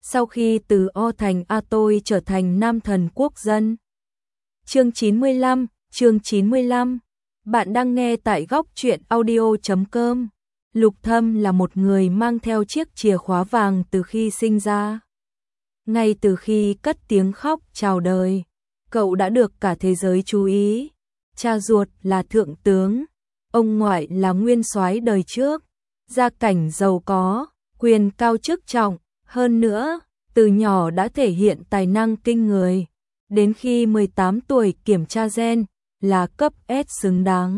sau khi từ O thành A tôi trở thành nam thần quốc dân. Chương 95. Bạn đang nghe tại góc truyện audio.com. Lục Thâm là một người mang theo chiếc chìa khóa vàng từ khi sinh ra. Ngay từ khi cất tiếng khóc chào đời, cậu đã được cả thế giới chú ý. Cha ruột là thượng tướng, ông ngoại là nguyên soái đời trước, gia cảnh giàu có, quyền cao chức trọng, hơn nữa, từ nhỏ đã thể hiện tài năng kinh người. Đến khi 18 tuổi kiểm tra gen, là cấp S xứng đáng.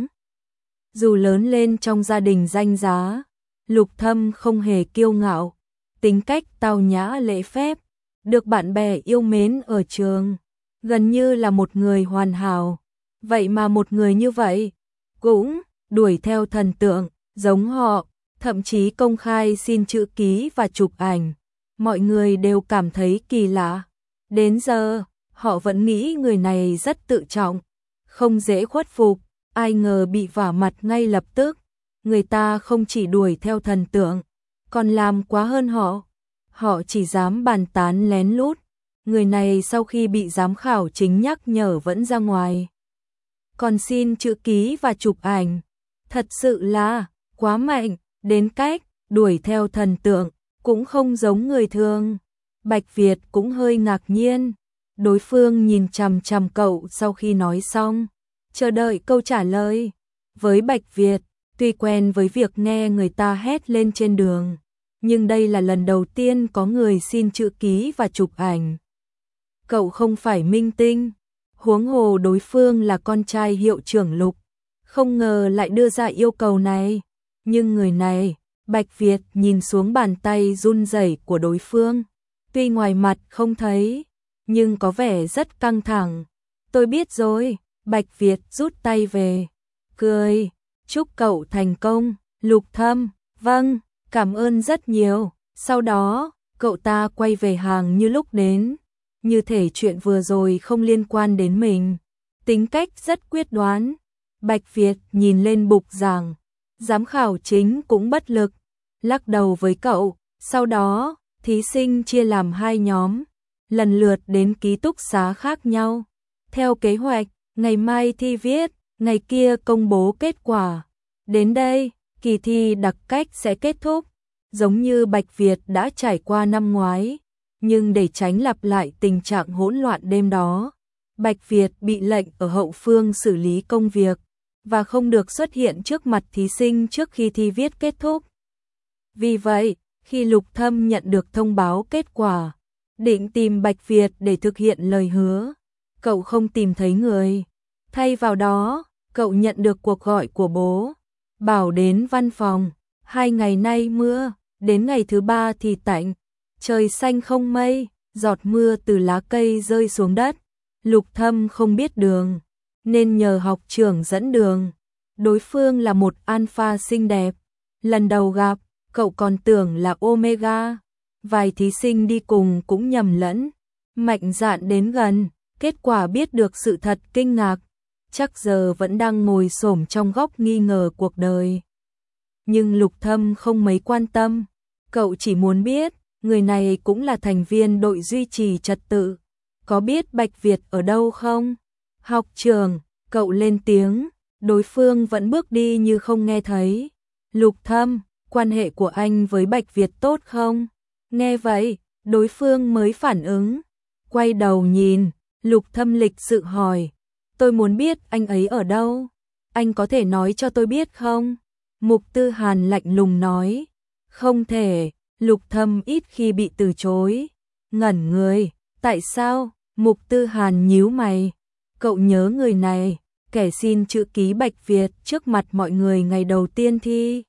Dù lớn lên trong gia đình danh giá, Lục Thâm không hề kiêu ngạo, tính cách tao nhã lễ phép, được bạn bè yêu mến ở trường, gần như là một người hoàn hảo. Vậy mà một người như vậy, cũng đuổi theo thần tượng, giống họ, thậm chí công khai xin chữ ký và chụp ảnh. Mọi người đều cảm thấy kỳ lạ. Đến giờ, họ vẫn nghĩ người này rất tự trọng, không dễ khuất phục, ai ngờ bị vả mặt ngay lập tức. Người ta không chỉ đuổi theo thần tượng, còn làm quá hơn họ. Họ chỉ dám bàn tán lén lút. Người này sau khi bị giám khảo chính nhắc nhở vẫn ra ngoài, còn xin chữ ký và chụp ảnh. Thật sự là quá mạnh, đến cách đuổi theo thần tượng cũng không giống người thường. Bạch Việt cũng hơi ngạc nhiên. Đối phương nhìn chằm chằm cậu sau khi nói xong, chờ đợi câu trả lời. Với Bạch Việt, tuy quen với việc nghe người ta hét lên trên đường, nhưng đây là lần đầu tiên có người xin chữ ký và chụp ảnh. Cậu không phải minh tinh, huống hồ đối phương là con trai hiệu trưởng Lục, không ngờ lại đưa ra yêu cầu này. Nhưng người này, Bạch Việt nhìn xuống bàn tay run rẩy của đối phương, tuy ngoài mặt không thấy, nhưng có vẻ rất căng thẳng. Tôi biết rồi, Bạch Việt rút tay về, cười, chúc cậu thành công, Lục Thâm, vâng, cảm ơn rất nhiều. Sau đó, cậu ta quay về hàng như lúc đến, như thể chuyện vừa rồi không liên quan đến mình, tính cách rất quyết đoán. Bạch Việt nhìn lên bục giảng, giám khảo chính cũng bất lực, lắc đầu với cậu. Sau đó, thí sinh chia làm hai nhóm, lần lượt đến ký túc xá khác nhau. Theo kế hoạch, ngày mai thi viết, ngày kia công bố kết quả. Đến đây, kỳ thi đặc cách sẽ kết thúc, giống như Bạch Việt đã trải qua năm ngoái. Nhưng để tránh lặp lại tình trạng hỗn loạn đêm đó, Bạch Việt bị lệnh ở hậu phương xử lý công việc, và không được xuất hiện trước mặt thí sinh trước khi thi viết kết thúc. Vì vậy, khi Lục Thâm nhận được thông báo kết quả, định tìm Bạch Việt để thực hiện lời hứa, cậu không tìm thấy người. Thay vào đó, cậu nhận được cuộc gọi của bố, bảo đến văn phòng. 2 ngày nay mưa, đến ngày thứ 3 thì tạnh, trời xanh không mây, giọt mưa từ lá cây rơi xuống đất. Lục Thâm không biết đường, nên nhờ học trưởng dẫn đường. Đối phương là một alpha xinh đẹp, lần đầu gặp, cậu còn tưởng là Omega. Vài thí sinh đi cùng cũng nhầm lẫn, mạnh dạn đến gần, kết quả biết được sự thật kinh ngạc, chắc giờ vẫn đang ngồi xổm trong góc nghi ngờ cuộc đời. Nhưng Lục Thâm không mấy quan tâm, cậu chỉ muốn biết, người này cũng là thành viên đội duy trì trật tự, có biết Bạch Việt ở đâu không? Học trưởng, cậu lên tiếng, đối phương vẫn bước đi như không nghe thấy. Lục Thâm, quan hệ của anh với Bạch Việt tốt không? Nghe vậy, đối phương mới phản ứng, quay đầu nhìn. Lục Thâm lịch sự hỏi, tôi muốn biết anh ấy ở đâu, anh có thể nói cho tôi biết không? Mục Tư Hàn lạnh lùng nói, không thể. Lục Thâm ít khi bị từ chối, ngẩn người, tại sao? Mục Tư Hàn nhíu mày, cậu nhớ người này, kẻ xin chữ ký Bạch Việt trước mặt mọi người ngày đầu tiên thi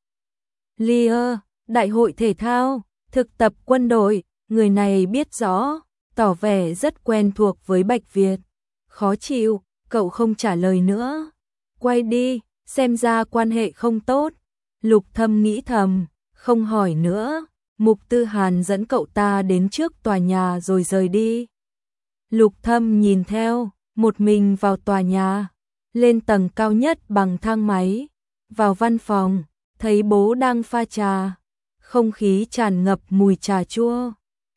Lear, đại hội thể thao, thực tập quân đội. Người này biết rõ, tỏ vẻ rất quen thuộc với Bạch Việt. Khó chịu, cậu không trả lời nữa, quay đi, xem ra quan hệ không tốt. Lục Thâm nghĩ thầm, không hỏi nữa. Mục Tư Hàn dẫn cậu ta đến trước tòa nhà rồi rời đi. Lục Thâm nhìn theo, một mình vào tòa nhà, lên tầng cao nhất bằng thang máy, vào văn phòng, thấy bố đang pha trà, không khí tràn ngập mùi trà chua.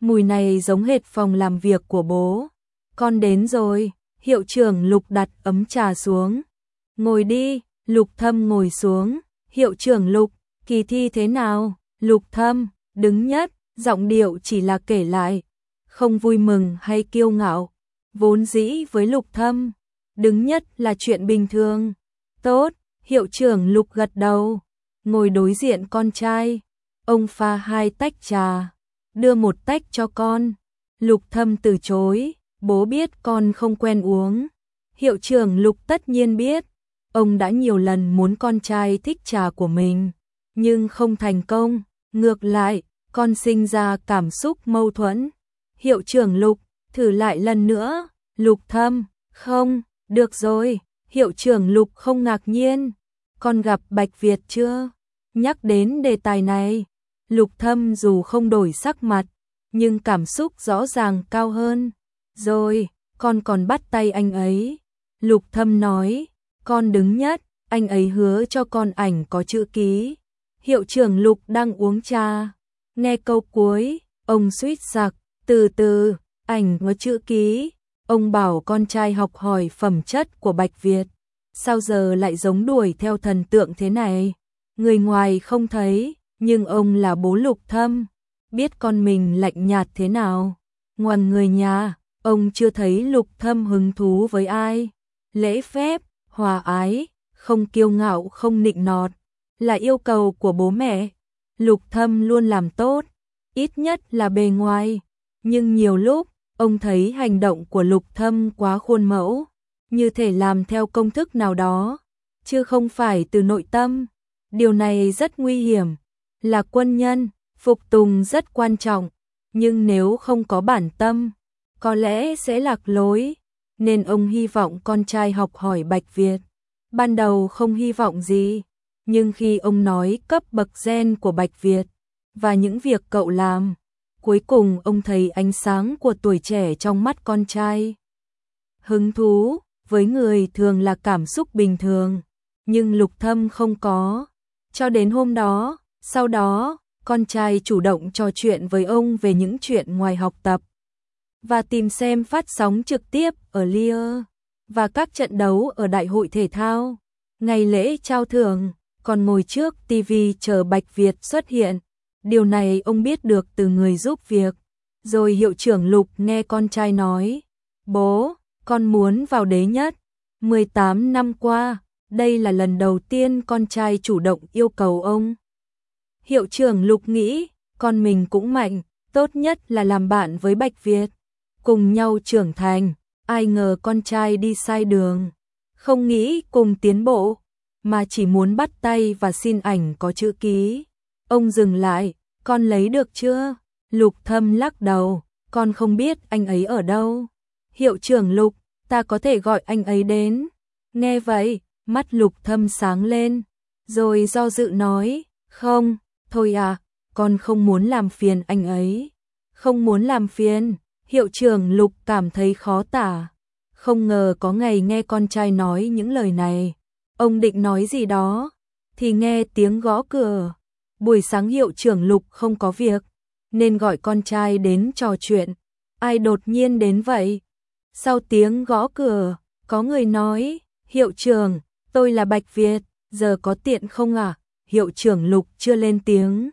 Mùi này giống hệt phòng làm việc của bố. Con đến rồi, hiệu trưởng Lục đặt ấm trà xuống. Ngồi đi, Lục Thâm ngồi xuống. Hiệu trưởng Lục, kỳ thi thế nào? Lục Thâm, đứng nhất, giọng điệu chỉ là kể lại, không vui mừng hay kiêu ngạo. Vốn dĩ với Lục Thâm, đứng nhất là chuyện bình thường. Tốt, hiệu trưởng Lục gật đầu, ngồi đối diện con trai. Ông pha 2 tách trà, đưa 1 tách cho con. Lục Thâm từ chối, bố biết con không quen uống. Hiệu trưởng Lục tất nhiên biết, ông đã nhiều lần muốn con trai thích trà của mình, nhưng không thành công. Ngược lại, con sinh ra cảm xúc mâu thuẫn. Hiệu trưởng Lục, thử lại lần nữa. Lục Thâm, không, được rồi. Hiệu trưởng Lục không ngạc nhiên. Con gặp Bạch Việt chưa? Nhắc đến đề tài này, Lục Thâm dù không đổi sắc mặt, nhưng cảm xúc rõ ràng cao hơn. Rồi, con còn bắt tay anh ấy. Lục Thâm nói, con đứng nhất, anh ấy hứa cho con ảnh có chữ ký. Hiệu trưởng Lục đang uống trà. Nghe câu cuối, ông suýt sặc, từ từ, ảnh có chữ ký. Ông bảo con trai học hỏi phẩm chất của Bạch Việt. Sao giờ lại giống đuổi theo thần tượng thế này? Người ngoài không thấy, nhưng ông là bố Lục Thâm, biết con mình lạnh nhạt thế nào. Ngoan người nhà, ông chưa thấy Lục Thâm hứng thú với ai. Lễ phép, hòa ái, không kiêu ngạo không nịnh nọt, là yêu cầu của bố mẹ. Lục Thâm luôn làm tốt, ít nhất là bề ngoài. Nhưng nhiều lúc, ông thấy hành động của Lục Thâm quá khuôn mẫu, như thể làm theo công thức nào đó, chứ không phải từ nội tâm. Điều này rất nguy hiểm. Là quân nhân, phục tùng rất quan trọng, nhưng nếu không có bản tâm, có lẽ sẽ lạc lối. Nên ông hy vọng con trai học hỏi Bạch Việt. Ban đầu không hy vọng gì, nhưng khi ông nói cấp bậc gen của Bạch Việt và những việc cậu làm, cuối cùng ông thấy ánh sáng của tuổi trẻ trong mắt con trai. Hứng thú, với người thường là cảm xúc bình thường, nhưng Lục Thâm không có. Cho đến hôm đó, sau đó, con trai chủ động trò chuyện với ông về những chuyện ngoài học tập và tìm xem phát sóng trực tiếp ở Lear và các trận đấu ở đại hội thể thao. Ngày lễ trao thưởng, còn ngồi trước TV chờ Bạch Việt xuất hiện. Điều này ông biết được từ người giúp việc. Rồi hiệu trưởng Lục nghe con trai nói, bố, con muốn vào đế nhất. 18 năm qua, đây là lần đầu tiên con trai chủ động yêu cầu ông. Hiệu trưởng Lục nghĩ, con mình cũng mạnh, tốt nhất là làm bạn với Bạch Việt, cùng nhau trưởng thành. Ai ngờ con trai đi sai đường, không nghĩ cùng tiến bộ, mà chỉ muốn bắt tay và xin ảnh có chữ ký. Ông dừng lại, con lấy được chưa? Lục Thâm lắc đầu, con không biết anh ấy ở đâu. Hiệu trưởng Lục, ta có thể gọi anh ấy đến. Nghe vậy, mắt Lục Thâm sáng lên, rồi do dự nói, không, thôi à, con không muốn làm phiền anh ấy. Không muốn làm phiền. Hiệu trưởng Lục cảm thấy khó tả, không ngờ có ngày nghe con trai nói những lời này. Ông định nói gì đó, thì nghe tiếng gõ cửa. Buổi sáng hiệu trưởng Lục không có việc, nên gọi con trai đến trò chuyện. Ai đột nhiên đến vậy? Sau tiếng gõ cửa, có người nói, hiệu trưởng, tôi là Bạch Việt, giờ có tiện không ạ? Hiệu trưởng Lục chưa lên tiếng,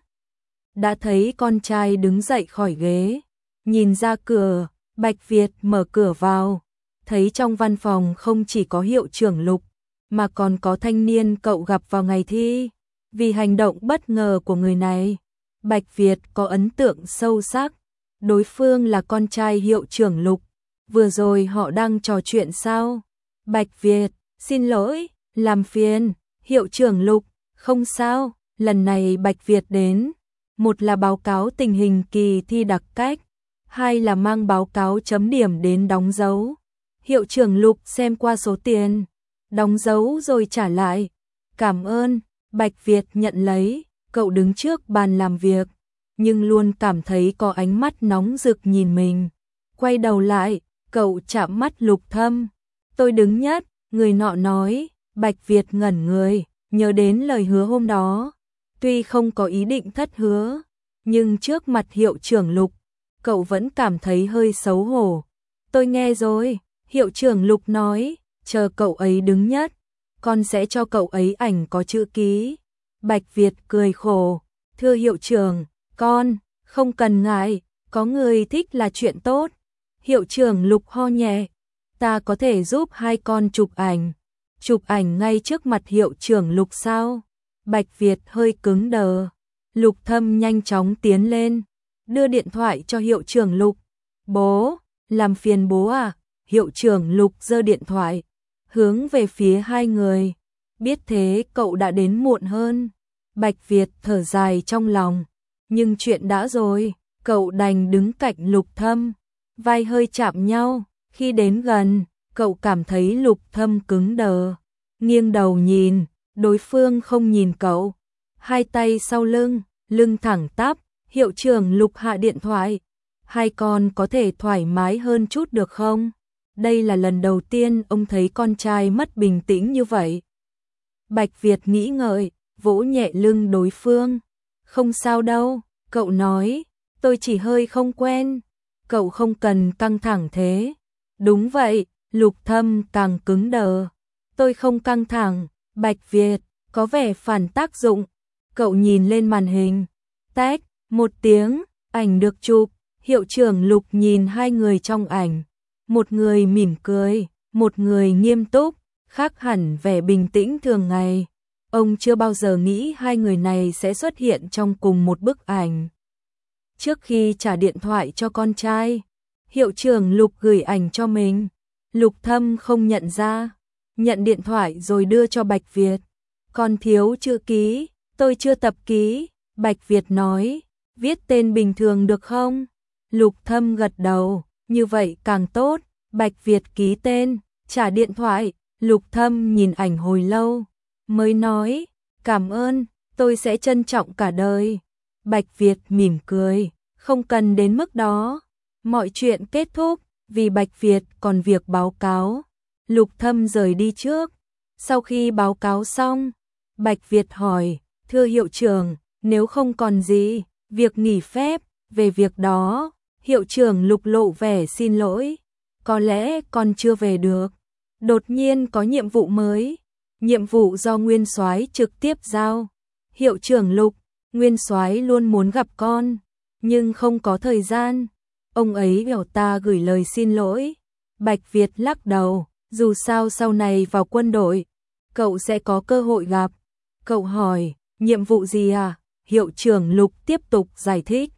đã thấy con trai đứng dậy khỏi ghế. Nhìn ra cửa, Bạch Việt mở cửa vào, thấy trong văn phòng không chỉ có hiệu trưởng Lục, mà còn có thanh niên cậu gặp vào ngày thi. Vì hành động bất ngờ của người này, Bạch Việt có ấn tượng sâu sắc. Đối phương là con trai hiệu trưởng Lục. Vừa rồi họ đang trò chuyện sao? Bạch Việt, xin lỗi, làm phiền. Hiệu trưởng Lục, không sao, lần này Bạch Việt đến. Một là báo cáo tình hình kỳ thi đặc cách, hai là mang báo cáo chấm điểm đến đóng dấu. Hiệu trưởng Lục xem qua số tiền, đóng dấu rồi trả lại. Cảm ơn. Bạch Việt nhận lấy, cậu đứng trước bàn làm việc, nhưng luôn cảm thấy có ánh mắt nóng rực nhìn mình. Quay đầu lại, cậu chạm mắt Lục Thâm. Tôi đứng nhất, người nọ nói. Bạch Việt ngẩn người, nhớ đến lời hứa hôm đó. Tuy không có ý định thất hứa, nhưng trước mặt hiệu trưởng Lục, cậu vẫn cảm thấy hơi xấu hổ. Tôi nghe rồi, hiệu trưởng Lục nói, chờ cậu ấy đứng nhất, con sẽ cho cậu ấy ảnh có chữ ký. Bạch Việt cười khổ, thưa hiệu trưởng, con, không cần ngại, có người thích là chuyện tốt. Hiệu trưởng Lục ho nhẹ, ta có thể giúp hai con chụp ảnh. Chụp ảnh ngay trước mặt hiệu trưởng Lục sao? Bạch Việt hơi cứng đờ. Lục Thâm nhanh chóng tiến lên, đưa điện thoại cho hiệu trưởng Lục. Bố, làm phiền bố à? Hiệu trưởng Lục giơ điện thoại, hướng về phía hai người. Biết thế cậu đã đến muộn hơn. Bạch Việt thở dài trong lòng, nhưng chuyện đã rồi, cậu đành đứng cạnh Lục Thâm, vai hơi chạm nhau. Khi đến gần, cậu cảm thấy Lục Thâm cứng đờ, nghiêng đầu nhìn, đối phương không nhìn cậu, hai tay sau lưng, lưng thẳng tắp. Hiệu trưởng Lục hạ điện thoại, hai con có thể thoải mái hơn chút được không? Đây là lần đầu tiên ông thấy con trai mất bình tĩnh như vậy. Bạch Việt nghĩ ngợi, vỗ nhẹ lưng đối phương. Không sao đâu, cậu nói, tôi chỉ hơi không quen. Cậu không cần căng thẳng thế. Đúng vậy, Lục Thâm càng cứng đờ. Tôi không căng thẳng. Bạch Việt có vẻ phản tác dụng. Cậu nhìn lên màn hình. Tách, một tiếng, ảnh được chụp. Hiệu trưởng Lục nhìn hai người trong ảnh. Một người mỉm cười, một người nghiêm túc, khác hẳn vẻ bình tĩnh thường ngày. Ông chưa bao giờ nghĩ hai người này sẽ xuất hiện trong cùng một bức ảnh. Trước khi trả điện thoại cho con trai, hiệu trưởng Lục gửi ảnh cho mình. Lục Thâm không nhận ra, nhận điện thoại rồi đưa cho Bạch Việt. Con thiếu chữ ký, tôi chưa tập ký. Bạch Việt nói, viết tên bình thường được không? Lục Thâm gật đầu, như vậy càng tốt. Bạch Việt ký tên, trả điện thoại. Lục Thâm nhìn ảnh hồi lâu, mới nói, cảm ơn, tôi sẽ trân trọng cả đời. Bạch Việt mỉm cười, không cần đến mức đó. Mọi chuyện kết thúc, vì Bạch Việt còn việc báo cáo. Lục Thâm rời đi trước. Sau khi báo cáo xong, Bạch Việt hỏi, thưa hiệu trưởng, nếu không còn gì, việc nghỉ phép, về việc đó. Hiệu trưởng Lục lộ vẻ xin lỗi. Có lẽ con chưa về được. Đột nhiên có nhiệm vụ mới. Nhiệm vụ do Nguyên Soái trực tiếp giao. Hiệu trưởng Lục, Nguyên Soái luôn muốn gặp con, nhưng không có thời gian. Ông ấy bảo ta gửi lời xin lỗi. Bạch Việt lắc đầu, dù sao sau này vào quân đội, cậu sẽ có cơ hội gặp. Cậu hỏi, nhiệm vụ gì à? Hiệu trưởng Lục tiếp tục giải thích.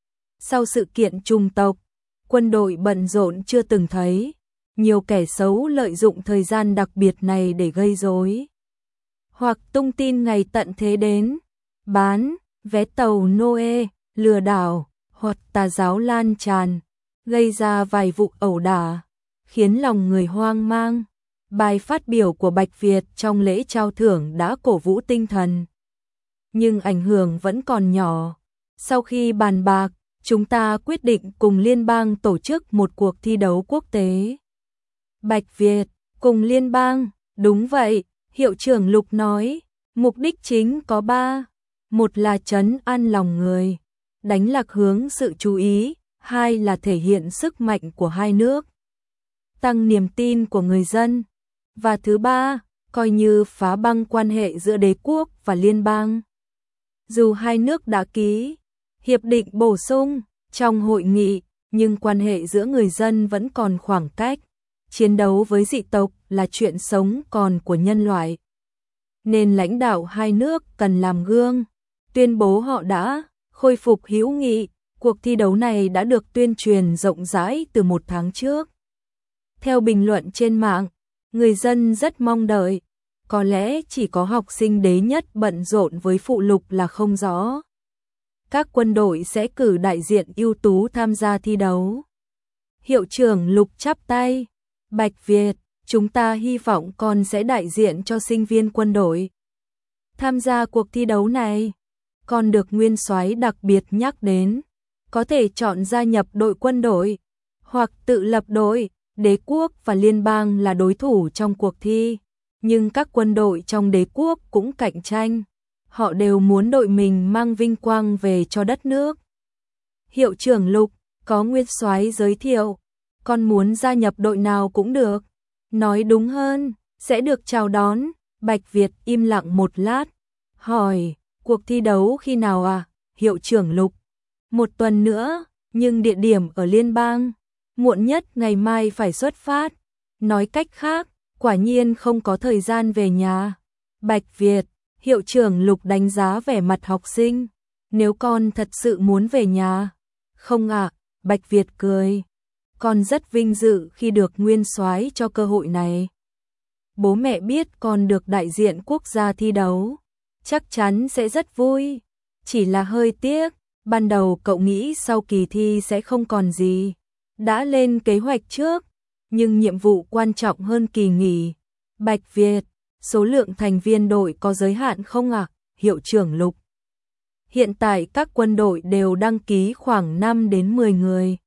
Sau sự kiện trùng tộc, quân đội bận rộn chưa từng thấy. Nhiều kẻ xấu lợi dụng thời gian đặc biệt này để gây rối, hoặc tung tin ngày tận thế đến, bán vé tàu Noe, lừa đảo, hoặc tà giáo lan tràn, gây ra vài vụ ẩu đả, khiến lòng người hoang mang. Bài phát biểu của Bạch Việt trong lễ trao thưởng đã cổ vũ tinh thần, nhưng ảnh hưởng vẫn còn nhỏ. Sau khi bàn bạc, chúng ta quyết định cùng liên bang tổ chức một cuộc thi đấu quốc tế. Bạch Việt, cùng liên bang, đúng vậy, hiệu trưởng Lục nói, mục đích chính có 3. Một là trấn an lòng người, đánh lạc hướng sự chú ý. 2 là thể hiện sức mạnh của hai nước, tăng niềm tin của người dân. Và thứ 3, coi như phá băng quan hệ giữa đế quốc và liên bang. Dù hai nước đã ký hiệp định bổ sung trong hội nghị, nhưng quan hệ giữa người dân vẫn còn khoảng cách. Chiến đấu với dị tộc là chuyện sống còn của nhân loại, nên lãnh đạo hai nước cần làm gương, tuyên bố họ đã khôi phục hữu nghị. Cuộc thi đấu này đã được tuyên truyền rộng rãi từ 1 tháng trước. Theo bình luận trên mạng, người dân rất mong đợi. Có lẽ chỉ có học sinh đế nhất bận rộn với phụ lục là không rõ. Các quân đội sẽ cử đại diện ưu tú tham gia thi đấu. Hiệu trưởng Lục chắp tay. Bạch Việt, chúng ta hy vọng con sẽ đại diện cho sinh viên quân đội tham gia cuộc thi đấu này. Con được Nguyên Soái đặc biệt nhắc đến, có thể chọn gia nhập đội quân đội hoặc tự lập đội. Đế quốc và liên bang là đối thủ trong cuộc thi, nhưng các quân đội trong đế quốc cũng cạnh tranh. Họ đều muốn đội mình mang vinh quang về cho đất nước. Hiệu trưởng Lục, Có nguyên soái giới thiệu, con muốn gia nhập đội nào cũng được. Nói đúng hơn, sẽ được chào đón. Bạch Việt im lặng một lát, hỏi, cuộc thi đấu khi nào à? Hiệu trưởng Lục, 1 tuần nữa, nhưng địa điểm ở liên bang, muộn nhất ngày mai phải xuất phát. Nói cách khác, quả nhiên không có thời gian về nhà. Bạch Việt, hiệu trưởng Lục đánh giá vẻ mặt học sinh, nếu con thật sự muốn về nhà. Không ạ, Bạch Việt cười, con rất vinh dự khi được nguyên soái cho cơ hội này. Bố mẹ biết con được đại diện quốc gia thi đấu, chắc chắn sẽ rất vui. Chỉ là hơi tiếc, ban đầu cậu nghĩ sau kỳ thi sẽ không còn gì. Đã lên kế hoạch trước, nhưng nhiệm vụ quan trọng hơn kỳ nghỉ. Bạch Việt, số lượng thành viên đội có giới hạn không ạ? Hiệu trưởng Lục. Hiện tại các quân đội đều đăng ký khoảng 5 đến 10 người.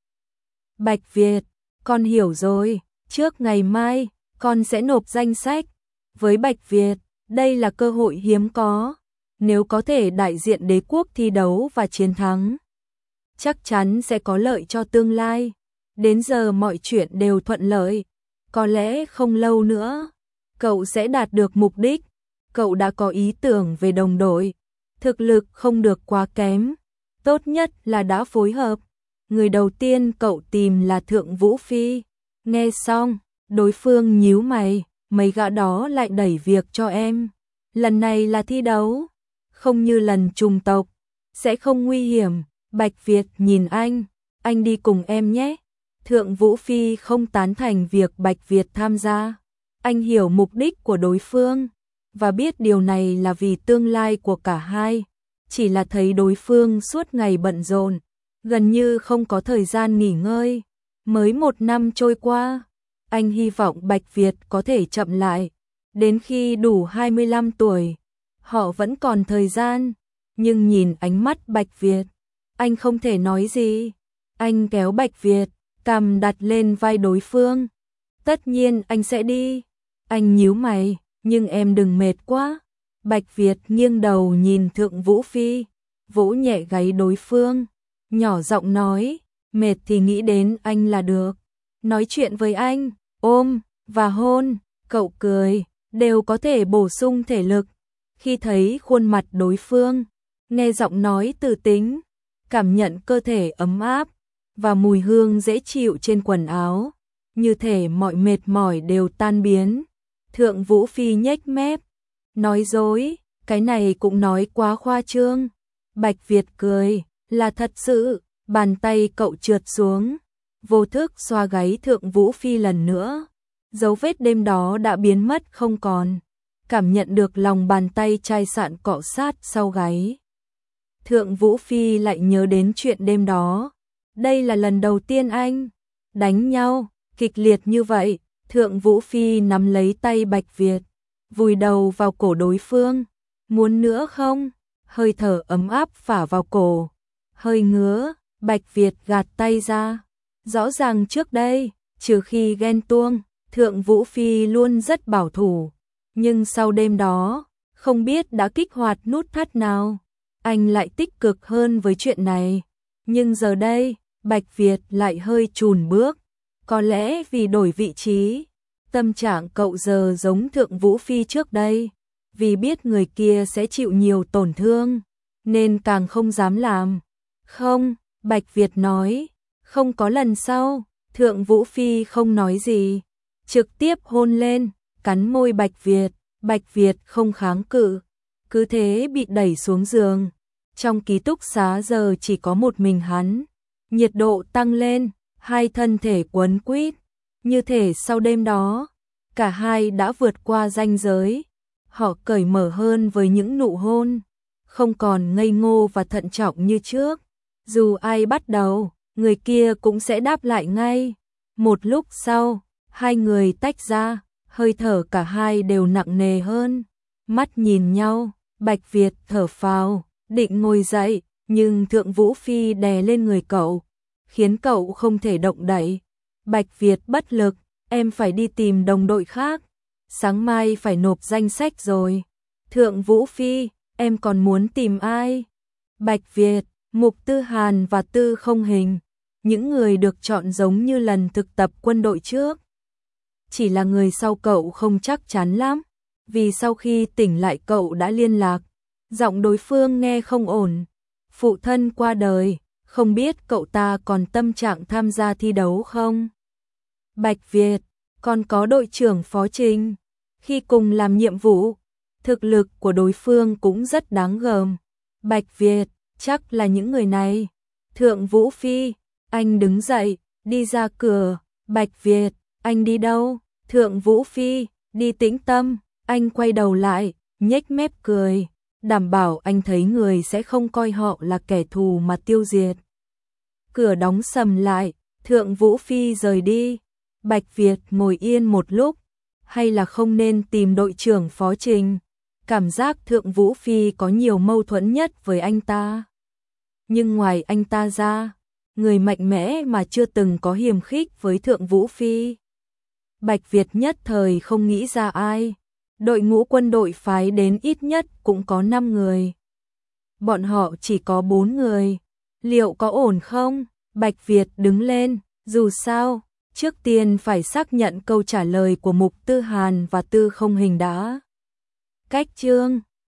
Bạch Việt, con hiểu rồi, trước ngày mai, con sẽ nộp danh sách. Với Bạch Việt, đây là cơ hội hiếm có. Nếu có thể đại diện đế quốc thi đấu và chiến thắng, chắc chắn sẽ có lợi cho tương lai. Đến giờ mọi chuyện đều thuận lợi. Có lẽ không lâu nữa, cậu sẽ đạt được mục đích. Cậu đã có ý tưởng về đồng đội. Thực lực không được quá kém. Tốt nhất là đã phối hợp. Người đầu tiên cậu tìm là Thượng Vũ Phi. Nghe xong, đối phương nhíu mày, mấy gã đó lại đẩy việc cho em. Lần này là thi đấu, không như lần trùng tộc, sẽ không nguy hiểm. Bạch Việt nhìn anh đi cùng em nhé. Thượng Vũ Phi không tán thành việc Bạch Việt tham gia. Anh hiểu mục đích của đối phương, và biết điều này là vì tương lai của cả hai. Chỉ là thấy đối phương suốt ngày bận rộn, gần như không có thời gian nghỉ ngơi. Mới 1 năm trôi qua, anh hy vọng Bạch Việt có thể chậm lại. Đến khi đủ 25 tuổi, họ vẫn còn thời gian. Nhưng nhìn ánh mắt Bạch Việt, anh không thể nói gì. Anh kéo Bạch Việt, cằm đặt lên vai đối phương. Tất nhiên anh sẽ đi. Anh nhíu mày, nhưng em đừng mệt quá. Bạch Việt nghiêng đầu nhìn Thượng Vũ Phi, vỗ nhẹ gáy đối phương, nhỏ giọng nói, mệt thì nghĩ đến anh là được. Nói chuyện với anh, ôm và hôn, cậu cười, đều có thể bổ sung thể lực. Khi thấy khuôn mặt đối phương, nghe giọng nói từ tính, cảm nhận cơ thể ấm áp và mùi hương dễ chịu trên quần áo, như thể mọi mệt mỏi đều tan biến. Thượng Vũ Phi nhếch mép, nói dối, cái này cũng nói quá khoa trương. Bạch Việt cười, là thật sự. Bàn tay cậu trượt xuống, vô thức xoa gáy Thượng Vũ Phi lần nữa. Dấu vết đêm đó đã biến mất không còn. Cảm nhận được lòng bàn tay chai sạn cọ sát sau gáy. Thượng Vũ Phi lại nhớ đến chuyện đêm đó. Đây là lần đầu tiên anh đánh nhau kịch liệt như vậy. Thượng Vũ Phi nắm lấy tay Bạch Việt, vùi đầu vào cổ đối phương. Muốn nữa không? Hơi thở ấm áp phả vào cổ. Hơi ngứa, Bạch Việt gạt tay ra. Rõ ràng trước đây, trừ khi ghen tuông, Thượng Vũ Phi luôn rất bảo thủ. Nhưng sau đêm đó, không biết đã kích hoạt nút thắt nào, anh lại tích cực hơn với chuyện này. Nhưng giờ đây, Bạch Việt lại hơi chùn bước. Có lẽ vì đổi vị trí, tâm trạng cậu giờ giống Thượng Vũ Phi trước đây. Vì biết người kia sẽ chịu nhiều tổn thương, nên càng không dám làm. Không, Bạch Việt nói, không có lần sau. Thượng Vũ Phi không nói gì, trực tiếp hôn lên, cắn môi Bạch Việt. Bạch Việt không kháng cự, cứ thế bị đẩy xuống giường. Trong ký túc xá giờ chỉ có một mình hắn. Nhiệt độ tăng lên, hai thân thể quấn quýt. Như thể sau đêm đó, cả hai đã vượt qua ranh giới. Họ cởi mở hơn với những nụ hôn, không còn ngây ngô và thận trọng như trước. Dù ai bắt đầu, người kia cũng sẽ đáp lại ngay. Một lúc sau, hai người tách ra, hơi thở cả hai đều nặng nề hơn. Mắt nhìn nhau, Bạch Việt thở phào, định ngồi dậy, nhưng Thượng Vũ Phi đè lên người cậu, khiến cậu không thể động đậy. Bạch Việt bất lực, em phải đi tìm đồng đội khác. Sáng mai phải nộp danh sách rồi. Thượng Vũ Phi, em còn muốn tìm ai? Bạch Việt, Mục Tư Hàn và Tư Không Hình. những người được chọn giống như lần thực tập quân đội trước. Chỉ là người sau cậu không chắc chắn lắm, vì sau khi tỉnh lại cậu đã liên lạc, giọng đối phương nghe không ổn. Phụ thân qua đời, không biết cậu ta còn tâm trạng tham gia thi đấu không? Bạch Việt, còn có đội trưởng Phó Trình, khi cùng làm nhiệm vụ, thực lực của đối phương cũng rất đáng gờm. Bạch Việt, chắc là những người này. Thượng Vũ Phi, anh đứng dậy, đi ra cửa. Bạch Việt, anh đi đâu? Thượng Vũ Phi, đi Tĩnh Tâm. Anh quay đầu lại, nhếch mép cười, đảm bảo anh thấy người sẽ không coi họ là kẻ thù mà tiêu diệt. Cửa đóng sầm lại, Thượng Vũ Phi rời đi. Bạch Việt ngồi yên một lúc, hay là không nên tìm đội trưởng Phó Trình? Cảm giác Thượng Vũ Phi có nhiều mâu thuẫn nhất với anh ta. Nhưng ngoài anh ta ra, người mạnh mẽ mà chưa từng có hiềm khích với Thượng Vũ Phi. Bạch Việt nhất thời không nghĩ ra ai. Đội ngũ quân đội phái đến ít nhất cũng có 5 người. Bọn họ chỉ có 4 người. Liệu có ổn không? Bạch Việt đứng lên, dù sao, trước tiên phải xác nhận câu trả lời của Mục Tư Hàn và Tư Không Hình đã. Cách chương